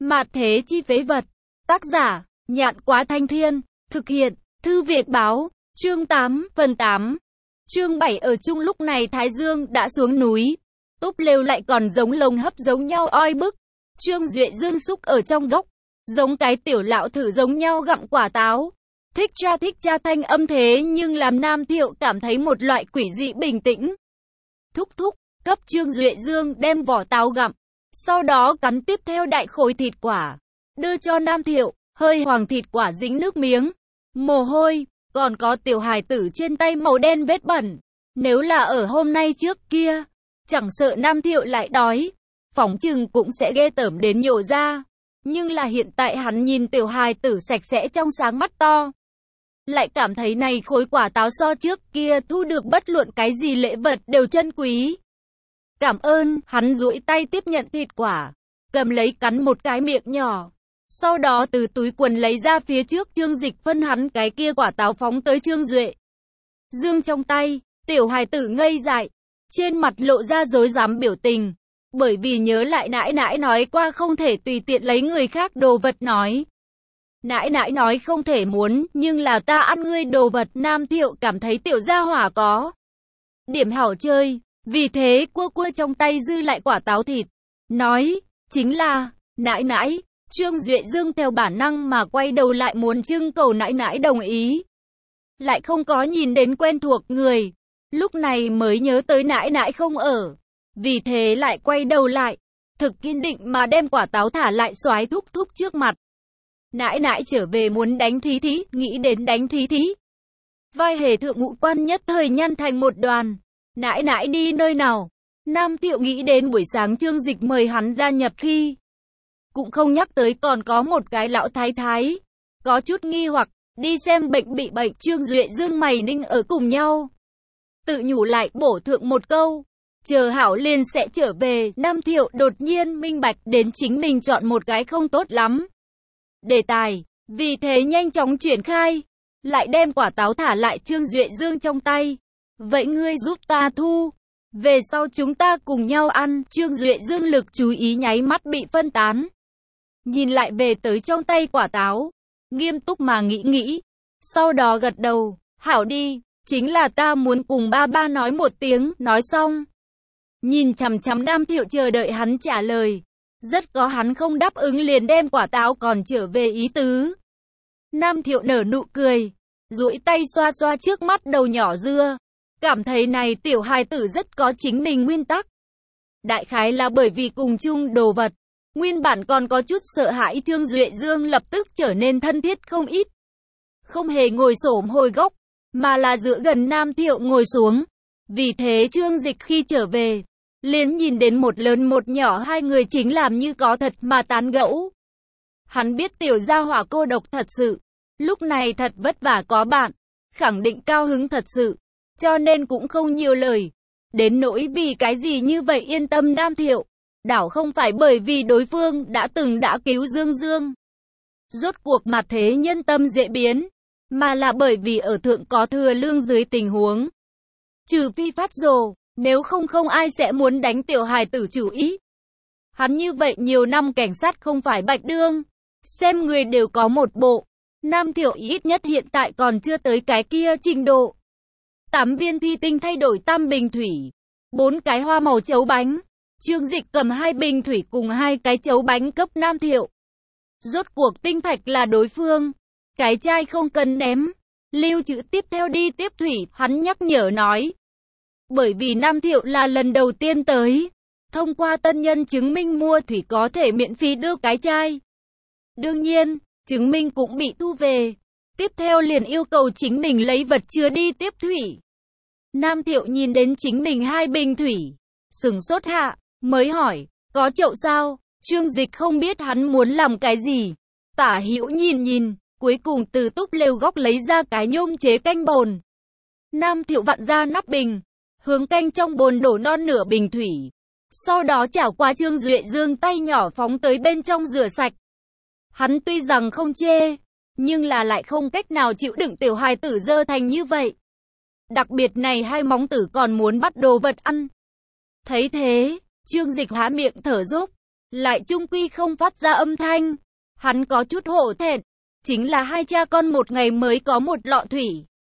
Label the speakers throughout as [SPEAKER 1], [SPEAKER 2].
[SPEAKER 1] Mạt thế chi phế vật. Tác giả, Nhạn Quá Thanh Thiên. Thực hiện, Thư Việt Báo. Chương 8, phần 8. Chương 7. Ở chung lúc này Thái Dương đã xuống núi. Túp lều lại còn giống lồng hấp giống nhau oi bức. Trương Duệ Dương xúc ở trong góc. Giống cái tiểu lão thử giống nhau gặm quả táo. Thích cha thanh âm thế nhưng làm Nam Thiệu cảm thấy một loại quỷ dị bình tĩnh. Thúc thúc, cấp Trương Duệ Dương đem vỏ táo gặm. Sau đó cắn tiếp theo đại khối thịt quả. Đưa cho Nam Thiệu, hơi hoàng thịt quả dính nước miếng. Mồ hôi, còn có tiểu hài tử trên tay màu đen vết bẩn. Nếu là ở hôm nay trước kia, chẳng sợ Nam Thiệu lại đói, phỏng chừng cũng sẽ ghê tởm đến nhổ ra. Nhưng là hiện tại hắn nhìn tiểu hài tử sạch sẽ trong sáng mắt to. Lại cảm thấy này khối quả táo so trước kia thu được bất luận cái gì lễ vật đều chân quý. Cảm ơn, hắn duỗi tay tiếp nhận thịt quả, cầm lấy cắn một cái miệng nhỏ. Sau đó từ túi quần lấy ra phía trước Trương Dịch phân hắn cái kia quả táo phóng tới Trương Duệ Dương trong tay, tiểu hài tử ngây dại, trên mặt lộ ra rối rắm biểu tình. Bởi vì nhớ lại nãi nãi nói qua không thể tùy tiện lấy người khác đồ vật nói. Nãi nãi nói không thể muốn, nhưng là ta ăn ngươi đồ vật. Nam Thiệu cảm thấy tiểu gia hỏa có điểm hảo chơi, vì thế cua trong tay dư lại quả táo thịt. Nói, chính là, nãi nãi. Trương Duệ Dương theo bản năng mà quay đầu lại muốn trưng cầu nãi nãi đồng ý. Lại không có nhìn đến quen thuộc người, lúc này mới nhớ tới nãi nãi không ở. Vì thế lại quay đầu lại, thực kiên định mà đem quả táo thả lại soái thúc thúc trước mặt. Nãi nãi trở về muốn đánh Thí Thí, nghĩ đến đánh Thí Thí. Vai hề thượng ngũ quan nhất thời nhăn thành một đoàn. Nãi nãi đi nơi nào? Nam Thiệu nghĩ đến buổi sáng Trương Dịch mời hắn gia nhập khi. Cũng không nhắc tới còn có một cái lão thái thái. Có chút nghi hoặc, đi xem bệnh bị bệnh. Trương Duệ Dương mày ninh ở cùng nhau. Tự nhủ lại bổ thượng một câu. Chờ hảo liền sẽ trở về. Nam Thiệu đột nhiên minh bạch đến chính mình chọn một cái không tốt lắm đề tài, vì thế nhanh chóng triển khai, lại đem quả táo thả lại Trương Duệ Dương trong tay. Vậy ngươi giúp ta thu, về sau chúng ta cùng nhau ăn. Trương Duệ Dương lực chú ý nháy mắt bị phân tán. Nhìn lại về tới trong tay quả táo, nghiêm túc mà nghĩ, sau đó gật đầu, hảo đi, chính là ta muốn cùng ba ba nói một tiếng. Nói xong, nhìn chằm chằm Nam Thiệu chờ đợi hắn trả lời. Rất có hắn không đáp ứng liền đem quả táo còn trở về ý tứ. Nam Thiệu nở nụ cười, duỗi tay xoa xoa trước mắt đầu nhỏ dưa, cảm thấy này tiểu hài tử rất có chính mình nguyên tắc. Đại khái là bởi vì cùng chung đồ vật, nguyên bản còn có chút sợ hãi Trương Duệ Dương lập tức trở nên thân thiết không ít. Không hề ngồi xổm hồi gốc, mà là dựa gần Nam Thiệu ngồi xuống. Vì thế Trương Dịch khi trở về, liền nhìn đến một lớn một nhỏ hai người chính làm như có thật mà tán gẫu. Hắn biết tiểu gia hỏa cô độc thật sự, lúc này thật vất vả có bạn, khẳng định cao hứng thật sự, cho nên cũng không nhiều lời. Đến nỗi vì cái gì như vậy yên tâm Nam Thiệu, đảo không phải bởi vì đối phương đã cứu Dương Dương. Rốt cuộc mặt thế nhân tâm dễ biến, mà là bởi vì ở thượng có thừa lương dưới tình huống. Trừ phi phát rồ, nếu không ai sẽ muốn đánh tiểu hài tử chủ ý. Hắn như vậy nhiều năm cảnh sát không phải bạch đương, xem người đều có một bộ. Nam Thiệu ít nhất hiện tại còn chưa tới cái kia trình độ. 8 viên thủy tinh thay đổi 8 bình thủy, 4 cái hoa màu chấu bánh. Trương Dịch cầm 2 bình thủy cùng 2 cái chấu bánh cấp Nam Thiệu. Rốt cuộc tinh thạch là đối phương, cái chai không cần ném, lưu trữ tiếp theo đi tiếp thủy. Hắn nhắc nhở nói. Bởi vì Nam Thiệu là lần đầu tiên tới, thông qua tân nhân chứng minh mua thủy có thể miễn phí đưa cái chai. Đương nhiên, chứng minh cũng bị thu về. Tiếp theo liền yêu cầu chính mình lấy vật chứa đi tiếp thủy. Nam Thiệu nhìn đến chính mình 2 bình thủy, sửng sốt hạ, mới hỏi, có chậu sao? Trương Dịch không biết hắn muốn làm cái gì. Tả hữu nhìn, cuối cùng từ túp lều góc lấy ra cái nhôm chế canh bồn. Nam Thiệu vặn ra nắp bình, hướng canh trong bồn đổ non nửa bình thủy. Sau đó chảo qua Trương Duệ Dương tay nhỏ phóng tới bên trong rửa sạch. Hắn tuy rằng không chê, nhưng là lại không cách nào chịu đựng tiểu hài tử dơ thành như vậy. Đặc biệt này 2 móng tử còn muốn bắt đồ vật ăn. Thấy thế, Trương Dịch há miệng thở dốc, lại chung quy không phát ra âm thanh. Hắn có chút hổ thẹn, chính là hai cha con một ngày mới có một lọ thủy.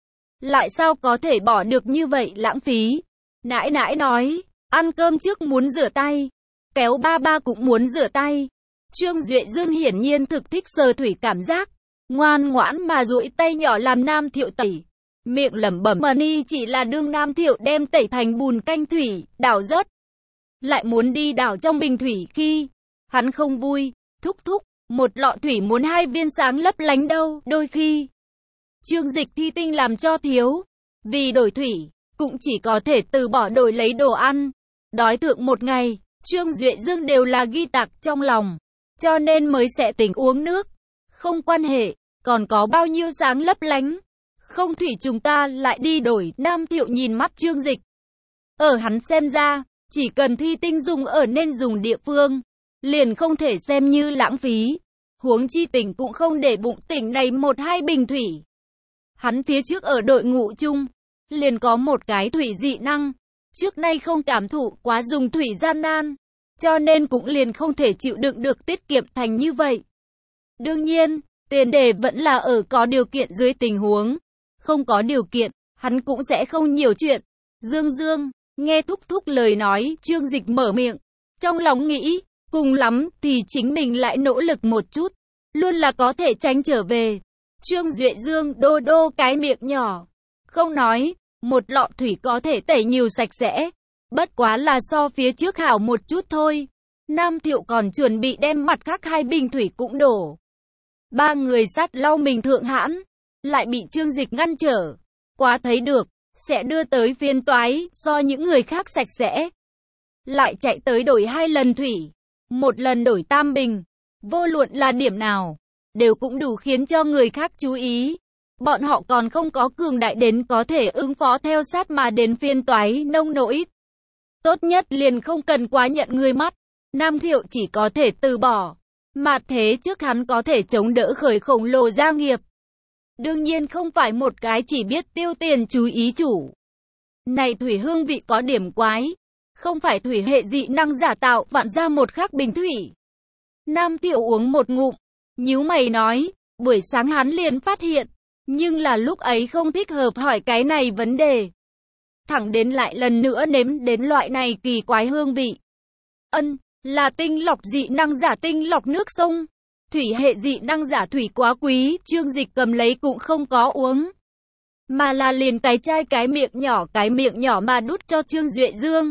[SPEAKER 1] Lại sao có thể bỏ được như vậy lãng phí. Nãi nãi nói, ăn cơm trước muốn rửa tay, kéo ba ba cũng muốn rửa tay. Trương Duệ Dương hiển nhiên thực thích sờ thủy cảm giác, ngoan ngoãn mà duỗi tay nhỏ làm Nam Thiệu tẩy. Miệng lẩm bẩm mà ni chỉ là đương Nam Thiệu đem tẩy thành bùn canh thủy, đảo rớt. Lại muốn đi đảo trong bình thủy khi hắn không vui, thúc thúc, một lọ thủy muốn 2 viên sáng lấp lánh đâu, đôi khi. Trương Dịch thi tinh làm cho thiếu, vì đổi thủy, cũng chỉ có thể từ bỏ đổi lấy đồ ăn. Đói thượng một ngày, Trương Duệ Dương đều là ghi tạc trong lòng, cho nên mới sẽ tỉnh uống nước. Không quan hệ, còn có bao nhiêu sáng lấp lánh. Không thủy chúng ta lại đi đổi. Nam Thiệu nhìn mắt Trương Dịch. Ở hắn xem ra, chỉ cần thi tinh dùng ở nên dùng địa phương, liền không thể xem như lãng phí. Huống chi tỉnh cũng không để bụng tỉnh này 1-2 bình thủy. Hắn phía trước ở đội ngũ chung, liền có một cái thủy dị năng. Trước nay không cảm thụ quá dùng thủy gian nan, cho nên cũng liền không thể chịu đựng được tiết kiệm thành như vậy. Đương nhiên, tiền đề vẫn là ở có điều kiện dưới tình huống. Không có điều kiện, hắn cũng sẽ không nhiều chuyện. Dương Dương, nghe thúc thúc lời nói, Trương Dịch mở miệng. Trong lòng nghĩ, cùng lắm thì chính mình lại nỗ lực một chút. Luôn là có thể tránh trở về. Trương Duệ Dương đô đô cái miệng nhỏ. Không nói, một lọ thủy có thể tẩy nhiều sạch sẽ. Bất quá là so phía trước hảo một chút thôi. Nam Thiệu còn chuẩn bị đem mặt khác 2 bình thủy cũng đổ. 3 người sát lau mình thượng hãn, lại bị Trương Dịch ngăn trở. Quá thấy được, sẽ đưa tới phiên toái, do những người khác sạch sẽ. Lại chạy tới đổi 2 lần thủy, một lần đổi tam bình. Vô luận là điểm nào, đều cũng đủ khiến cho người khác chú ý. Bọn họ còn không có cường đại đến có thể ứng phó theo sát mà đến phiên toái nông nỗi. Tốt nhất liền không cần quá nhận người mắt. Nam Thiệu chỉ có thể từ bỏ. Mà thế trước hắn có thể chống đỡ khởi khổng lồ gia nghiệp. Đương nhiên không phải một cái chỉ biết tiêu tiền chú ý chủ. Này thủy hương vị có điểm quái. Không phải thủy hệ dị năng giả tạo vặn ra một khắc bình thủy. Nam Thiệu uống một ngụm, nhíu mày nói, buổi sáng hắn liền phát hiện. Nhưng là lúc ấy không thích hợp hỏi cái này vấn đề. Thẳng đến lại lần nữa nếm đến loại này kỳ quái hương vị. Là tinh lọc dị năng giả tinh lọc nước sông. Thủy hệ dị năng giả thủy quá quý, Trương Dịch cầm lấy cũng không có uống. Mà là liền cái chai cái miệng nhỏ mà đút cho Trương Duệ Dương.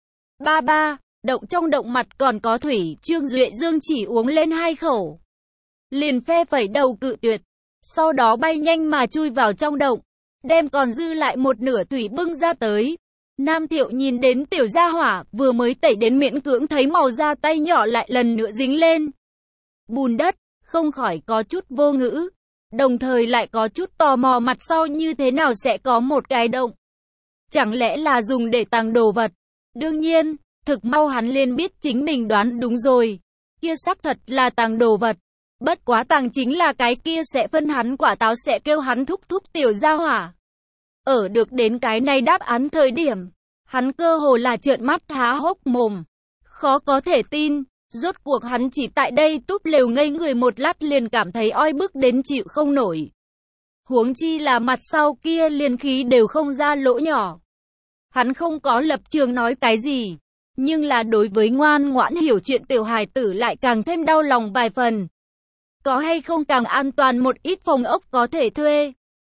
[SPEAKER 1] Ba, động trong động mặt còn có thủy, Trương Duệ Dương chỉ uống lên 2 khẩu. Liền phe phẩy đầu cự tuyệt. Sau đó bay nhanh mà chui vào trong động, đem còn dư lại một nửa thủy bưng ra tới. Nam Thiệu nhìn đến tiểu gia hỏa, vừa mới tẩy đến miễn cưỡng thấy màu da tay nhỏ lại lần nữa dính lên bùn đất, không khỏi có chút vô ngữ. Đồng thời lại có chút tò mò mặt sau như thế nào sẽ có một cái động. Chẳng lẽ là dùng để tàng đồ vật? Đương nhiên, thực mau hắn liền biết chính mình đoán đúng rồi. Kia xác thật là tàng đồ vật. Bất quá tàng chính là cái kia sẽ phân hắn quả táo sẽ kêu hắn thúc thúc tiểu gia hỏa. Ở được đến cái này đáp án thời điểm, hắn cơ hồ là trợn mắt há hốc mồm. Khó có thể tin, rốt cuộc hắn chỉ tại đây túp lều ngây người một lát liền cảm thấy oi bức đến chịu không nổi. Huống chi là mặt sau kia liền khí đều không ra lỗ nhỏ. Hắn không có lập trường nói cái gì, nhưng là đối với ngoan ngoãn hiểu chuyện tiểu hài tử lại càng thêm đau lòng vài phần. Có hay không càng an toàn một ít phòng ốc có thể thuê?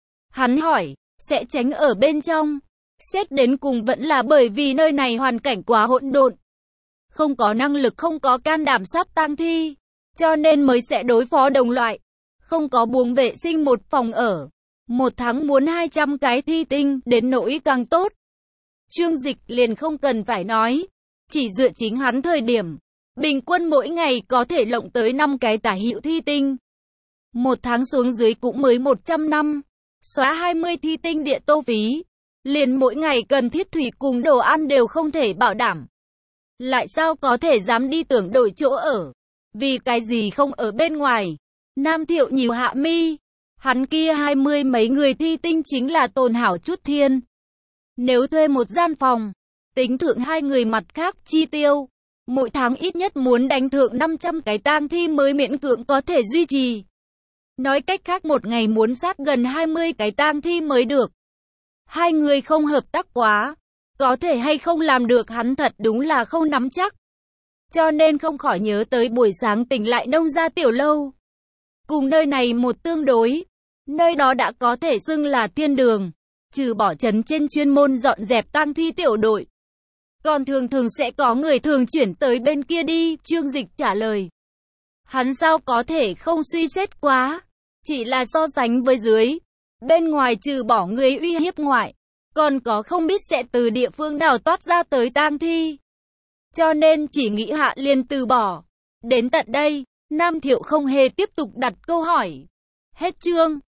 [SPEAKER 1] Hắn hỏi, sẽ tránh ở bên trong. Xét đến cùng vẫn là bởi vì nơi này hoàn cảnh quá hỗn độn. Không có năng lực không có can đảm sát tang thi. Cho nên mới sẽ đối phó đồng loại. Không có buồng vệ sinh một phòng ở. Một tháng muốn 200 cái thi tinh, đến nỗi càng tốt. Trương Dịch liền không cần phải nói. Chỉ dựa chính hắn thời điểm. Bình quân mỗi ngày có thể lộng tới 5 cái tả hữu thi tinh. Một tháng xuống dưới cũng mới 100 năm. Xóa 20 thi tinh địa tô phí. Liền mỗi ngày cần thiết thủy cùng đồ ăn đều không thể bảo đảm. Lại sao có thể dám đi tưởng đổi chỗ ở? Vì cái gì không ở bên ngoài? Nam Thiệu nhíu hạ mi. Hắn kia 20 mấy người thi tinh chính là tồn hảo chút thiên. Nếu thuê một gian phòng, tính thượng 2 người mặt khác chi tiêu, Mỗi tháng ít nhất muốn đánh thưởng 500 cái tang thi mới miễn cưỡng có thể duy trì. Nói cách khác một ngày muốn sát gần 20 cái tang thi mới được. Hai người không hợp tác quá. Có thể hay không làm được hắn thật đúng là không nắm chắc. Cho nên không khỏi nhớ tới buổi sáng tỉnh lại nông gia tiểu lâu. Cùng nơi này một tương đối. Nơi đó đã có thể xưng là thiên đường. Trừ bỏ trấn trên chuyên môn dọn dẹp tang thi tiểu đội. Còn thường thường sẽ có người thường chuyển tới bên kia đi, Trương Dịch trả lời. Hắn sao có thể không suy xét quá. Chỉ là so sánh với dưới. Bên ngoài trừ bỏ người uy hiếp ngoại. Còn có không biết sẽ từ địa phương nào toát ra tới tang thi. Cho nên chỉ nghĩ hạ liền từ bỏ. Đến tận đây, Nam Thiệu không hề tiếp tục đặt câu hỏi. Hết chương.